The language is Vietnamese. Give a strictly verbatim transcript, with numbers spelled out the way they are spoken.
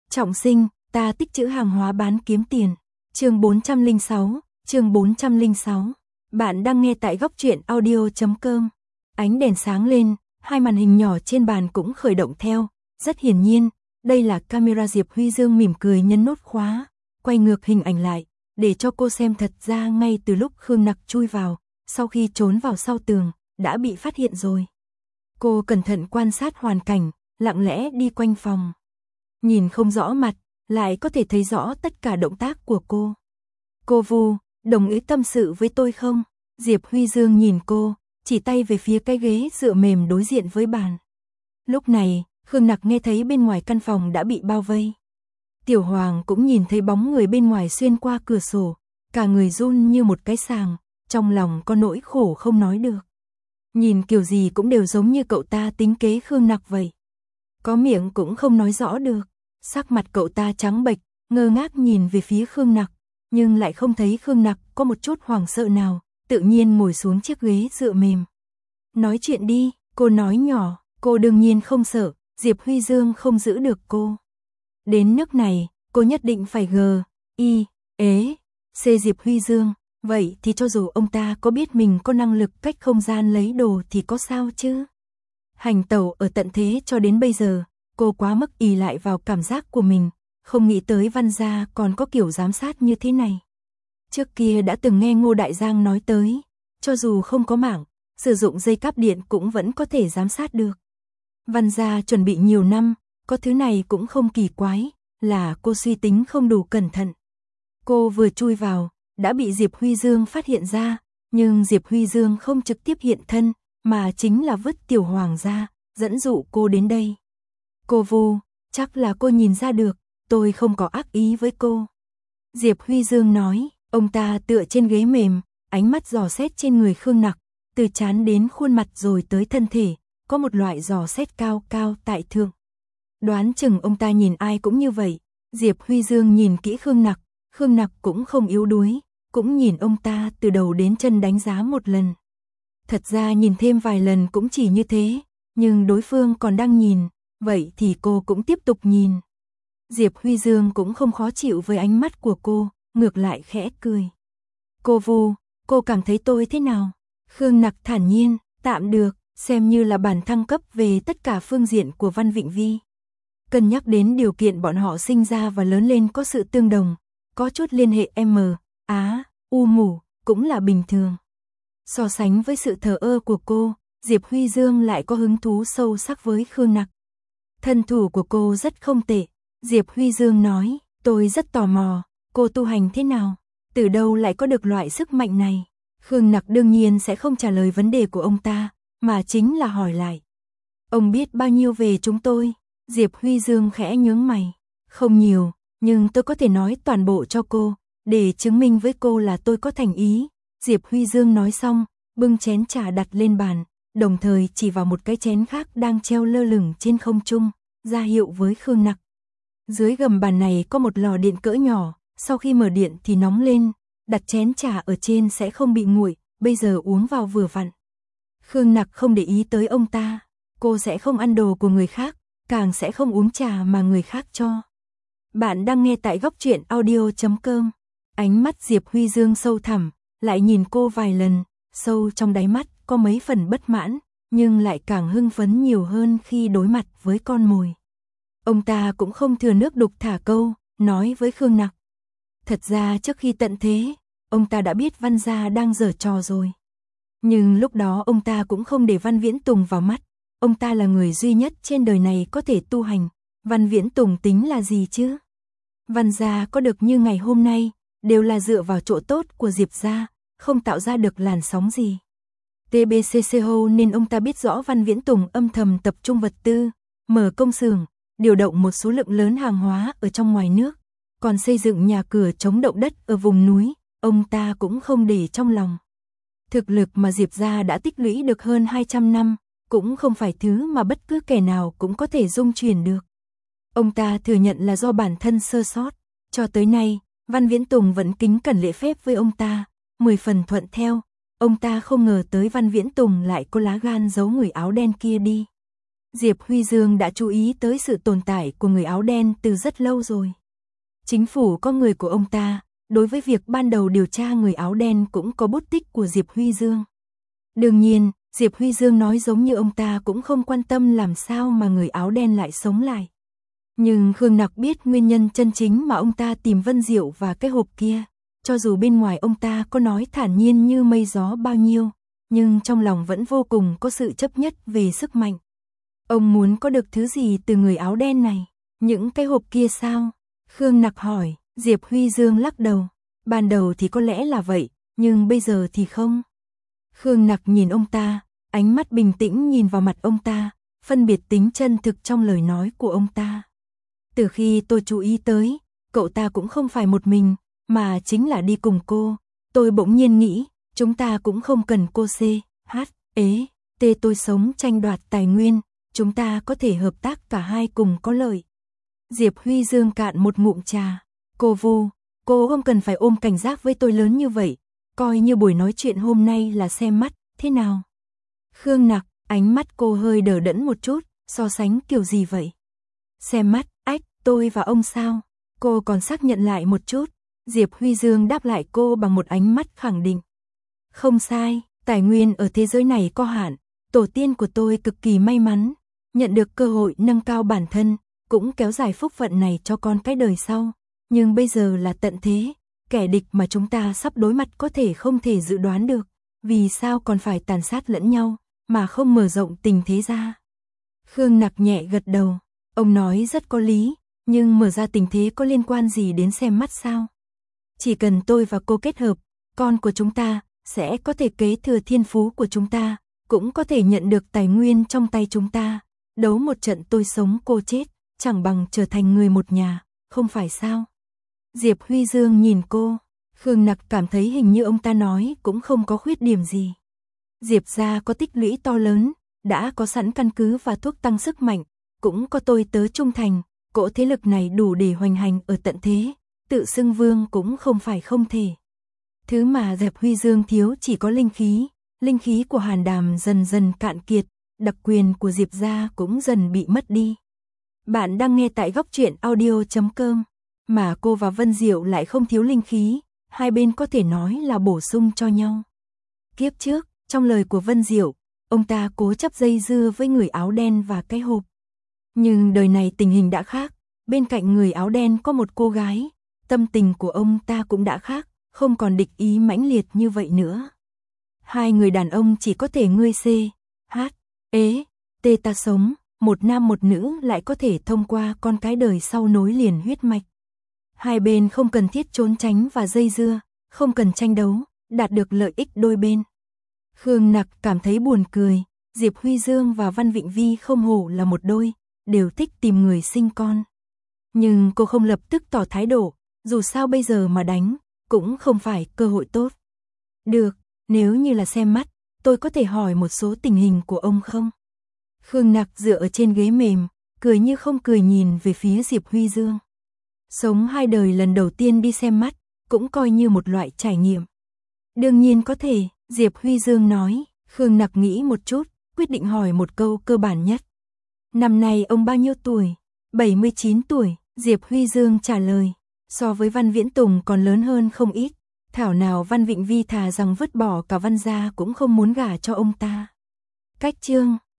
Trọng sinh, ta tích trữ hàng hóa bán kiếm tiền. Chương bốn trăm lẻ sáu, chương bốn trăm lẻ sáu. Bạn đang nghe tại góc truyện audio chấm com. Ánh đèn sáng lên, hai màn hình nhỏ trên bàn cũng khởi động theo. Rất hiển nhiên, đây là camera. Diệp Huy Dương mỉm cười nhấn nút khóa, quay ngược hình ảnh lại, để cho cô xem thật ra ngay từ lúc Khương Nặc chui vào, sau khi trốn vào sau tường, đã bị phát hiện rồi. Cô cẩn thận quan sát hoàn cảnh, lặng lẽ đi quanh phòng. Nhìn không rõ mặt, lại có thể thấy rõ tất cả động tác của cô. Cô Vu, đồng ý tâm sự với tôi không? Diệp Huy Dương nhìn cô, chỉ tay về phía cái ghế dựa mềm đối diện với bàn. Lúc này, Khương Nặc nghe thấy bên ngoài căn phòng đã bị bao vây. Tiểu Hoàng cũng nhìn thấy bóng người bên ngoài xuyên qua cửa sổ, cả người run như một cái sàng, trong lòng có nỗi khổ không nói được. Nhìn kiểu gì cũng đều giống như cậu ta tính kế Khương Nặc vậy. Có miệng cũng không nói rõ được. Sắc mặt cậu ta trắng bệch, ngơ ngác nhìn về phía Khương Nặc, nhưng lại không thấy Khương Nặc có một chút hoảng sợ nào, tự nhiên ngồi xuống chiếc ghế dựa mềm. Nói chuyện đi, cô nói nhỏ, cô đương nhiên không sợ, Diệp Huy Dương không giữ được cô. Đến nước này, cô nhất định phải gờ, y, ế, c Diệp Huy Dương, vậy thì cho dù ông ta có biết mình có năng lực cách không gian lấy đồ thì có sao chứ? Hành tẩu ở tận thế cho đến bây giờ, cô quá mức ỷ lại vào cảm giác của mình, không nghĩ tới Văn gia còn có kiểu giám sát như thế này. Trước kia đã từng nghe Ngô Đại Giang nói tới, cho dù không có mạng, sử dụng dây cáp điện cũng vẫn có thể giám sát được. Văn gia chuẩn bị nhiều năm, có thứ này cũng không kỳ quái, là cô suy tính không đủ cẩn thận. Cô vừa chui vào, đã bị Diệp Huy Dương phát hiện ra, nhưng Diệp Huy Dương không trực tiếp hiện thân, mà chính là vứt Tiểu Hoàng ra, dẫn dụ cô đến đây. Cô Vu, chắc là cô nhìn ra được, tôi không có ác ý với cô. Diệp Huy Dương nói, ông ta tựa trên ghế mềm, ánh mắt dò xét trên người Khương Nặc, từ trán đến khuôn mặt rồi tới thân thể, có một loại dò xét cao cao tại thượng. Đoán chừng ông ta nhìn ai cũng như vậy. Diệp Huy Dương nhìn kỹ Khương Nặc, Khương Nặc cũng không yếu đuối, cũng nhìn ông ta từ đầu đến chân đánh giá một lần. Thật ra nhìn thêm vài lần cũng chỉ như thế, nhưng đối phương còn đang nhìn, vậy thì cô cũng tiếp tục nhìn. Diệp Huy Dương cũng không khó chịu với ánh mắt của cô, ngược lại khẽ cười. Cô Vu, cô cảm thấy tôi thế nào? Khương Nặc thản nhiên, tạm được, xem như là bản thăng cấp về tất cả phương diện của Văn Vịnh Vi. Cân nhắc đến điều kiện bọn họ sinh ra và lớn lên có sự tương đồng, có chút liên hệ M, Á, U mù, cũng là bình thường. So sánh với sự thờ ơ của cô, Diệp Huy Dương lại có hứng thú sâu sắc với Khương Nặc. Thân thủ của cô rất không tệ, Diệp Huy Dương nói, tôi rất tò mò, cô tu hành thế nào? Từ đâu lại có được loại sức mạnh này? Khương Nặc đương nhiên sẽ không trả lời vấn đề của ông ta, mà chính là hỏi lại. Ông biết bao nhiêu về chúng tôi? Diệp Huy Dương khẽ nhướng mày. Không nhiều, nhưng tôi có thể nói toàn bộ cho cô, để chứng minh với cô là tôi có thành ý. Diệp Huy Dương nói xong, bưng chén trà đặt lên bàn, đồng thời chỉ vào một cái chén khác đang treo lơ lửng trên không trung, ra hiệu với Khương Nặc. Dưới gầm bàn này có một lò điện cỡ nhỏ, sau khi mở điện thì nóng lên, đặt chén trà ở trên sẽ không bị nguội, bây giờ uống vào vừa vặn. Khương Nặc không để ý tới ông ta, cô sẽ không ăn đồ của người khác, càng sẽ không uống trà mà người khác cho. Bạn đang nghe tại góc truyện audio chấm com. Ánh mắt Diệp Huy Dương sâu thẳm, lại nhìn cô vài lần, sâu trong đáy mắt có mấy phần bất mãn, nhưng lại càng hưng phấn nhiều hơn khi đối mặt với con mồi. Ông ta cũng không thừa nước đục thả câu, nói với Khương Nặc. Thật ra trước khi tận thế, ông ta đã biết Văn gia đang giở trò rồi. Nhưng lúc đó ông ta cũng không để Văn Viễn Tùng vào mắt, ông ta là người duy nhất trên đời này có thể tu hành, Văn Viễn Tùng tính là gì chứ? Văn gia có được như ngày hôm nay, đều là dựa vào chỗ tốt của Diệp gia, không tạo ra được làn sóng gì. tê bê xê xê hô nên ông ta biết rõ Văn Viễn Tùng âm thầm tập trung vật tư, mở công xưởng, điều động một số lượng lớn hàng hóa ở trong ngoài nước, còn xây dựng nhà cửa chống động đất ở vùng núi, ông ta cũng không để trong lòng. Thực lực mà Diệp gia đã tích lũy được hơn hai trăm năm, cũng không phải thứ mà bất cứ kẻ nào cũng có thể dung chuyển được. Ông ta thừa nhận là do bản thân sơ sót, cho tới nay, Văn Viễn Tùng vẫn kính cẩn lễ phép với ông ta, mười phần thuận theo, ông ta không ngờ tới Văn Viễn Tùng lại có lá gan giấu người áo đen kia đi. Diệp Huy Dương đã chú ý tới sự tồn tại của người áo đen từ rất lâu rồi. Chính phủ có người của ông ta, đối với việc ban đầu điều tra người áo đen cũng có bút tích của Diệp Huy Dương. Đương nhiên, Diệp Huy Dương nói giống như ông ta cũng không quan tâm làm sao mà người áo đen lại sống lại. Nhưng Khương Nặc biết nguyên nhân chân chính mà ông ta tìm Vân Diệu và cái hộp kia. Cho dù bên ngoài ông ta có nói thản nhiên như mây gió bao nhiêu, nhưng trong lòng vẫn vô cùng có sự chấp nhất về sức mạnh. Ông muốn có được thứ gì từ người áo đen này? Những cái hộp kia sao? Khương Nặc hỏi. Diệp Huy Dương lắc đầu. Ban đầu thì có lẽ là vậy, nhưng bây giờ thì không. Khương Nặc nhìn ông ta, ánh mắt bình tĩnh nhìn vào mặt ông ta, phân biệt tính chân thực trong lời nói của ông ta. Từ khi tôi chú ý tới, cậu ta cũng không phải một mình, mà chính là đi cùng cô. Tôi bỗng nhiên nghĩ, chúng ta cũng không cần cô C, H, ế, T tôi sống tranh đoạt tài nguyên, chúng ta có thể hợp tác cả hai cùng có lợi. Diệp Huy Dương cạn một ngụm trà. Cô Vu, cô không cần phải ôm cảnh giác với tôi lớn như vậy, coi như buổi nói chuyện hôm nay là xem mắt, thế nào? Khương Nặc, ánh mắt cô hơi đờ đẫn một chút, so sánh kiểu gì vậy? Xem mắt, ách, tôi và ông sao? Cô còn xác nhận lại một chút. Diệp Huy Dương đáp lại cô bằng một ánh mắt khẳng định. Không sai, tài nguyên ở thế giới này có hạn, tổ tiên của tôi cực kỳ may mắn, nhận được cơ hội nâng cao bản thân, cũng kéo dài phúc phận này cho con cái đời sau. Nhưng bây giờ là tận thế, kẻ địch mà chúng ta sắp đối mặt có thể không thể dự đoán được, vì sao còn phải tàn sát lẫn nhau, mà không mở rộng tình thế ra. Khương Nặc nhẹ gật đầu, ông nói rất có lý, nhưng mở ra tình thế có liên quan gì đến xem mắt sao? Chỉ cần tôi và cô kết hợp, con của chúng ta sẽ có thể kế thừa thiên phú của chúng ta, cũng có thể nhận được tài nguyên trong tay chúng ta, đấu một trận tôi sống cô chết, chẳng bằng trở thành người một nhà, không phải sao? Diệp Huy Dương nhìn cô, Khương Nặc cảm thấy hình như ông ta nói cũng không có khuyết điểm gì. Diệp gia có tích lũy to lớn, đã có sẵn căn cứ và thuốc tăng sức mạnh, cũng có tôi tớ trung thành, cỗ thế lực này đủ để hoành hành ở tận thế, tự xưng vương cũng không phải không thể. Thứ mà Diệp Huy Dương thiếu chỉ có linh khí, linh khí của Hàn Đàm dần dần cạn kiệt, đặc quyền của Diệp gia cũng dần bị mất đi. Bạn đang nghe tại góc truyện audio chấm com, mà cô và Vân Diệu lại không thiếu linh khí, hai bên có thể nói là bổ sung cho nhau. Kiếp trước, trong lời của Vân Diệu, ông ta cố chấp dây dưa với người áo đen và cái hộp. Nhưng đời này tình hình đã khác, bên cạnh người áo đen có một cô gái, tâm tình của ông ta cũng đã khác, không còn địch ý mãnh liệt như vậy nữa. Hai người đàn ông chỉ có thể ngươi C, H, ế, T ta sống, một nam một nữ lại có thể thông qua con cái đời sau nối liền huyết mạch. Hai bên không cần thiết trốn tránh và dây dưa, không cần tranh đấu, đạt được lợi ích đôi bên. Khương Nặc cảm thấy buồn cười, Diệp Huy Dương và Văn Vịnh Vi không hổ là một đôi, đều thích tìm người sinh con. Nhưng cô không lập tức tỏ thái độ, dù sao bây giờ mà đánh, cũng không phải cơ hội tốt. Được, nếu như là xem mắt, tôi có thể hỏi một số tình hình của ông không? Khương Nặc dựa ở trên ghế mềm, cười như không cười nhìn về phía Diệp Huy Dương. Sống hai đời lần đầu tiên đi xem mắt, cũng coi như một loại trải nghiệm. Đương nhiên có thể, Diệp Huy Dương nói. Khương Nặc nghĩ một chút, quyết định hỏi một câu cơ bản nhất. Năm nay ông bao nhiêu tuổi? bảy mươi chín tuổi, Diệp Huy Dương trả lời. So với Văn Viễn Tùng còn lớn hơn không ít. Thảo nào Văn Vịnh Vi thà rằng vứt bỏ cả Văn gia cũng không muốn gả cho ông ta. Cách chương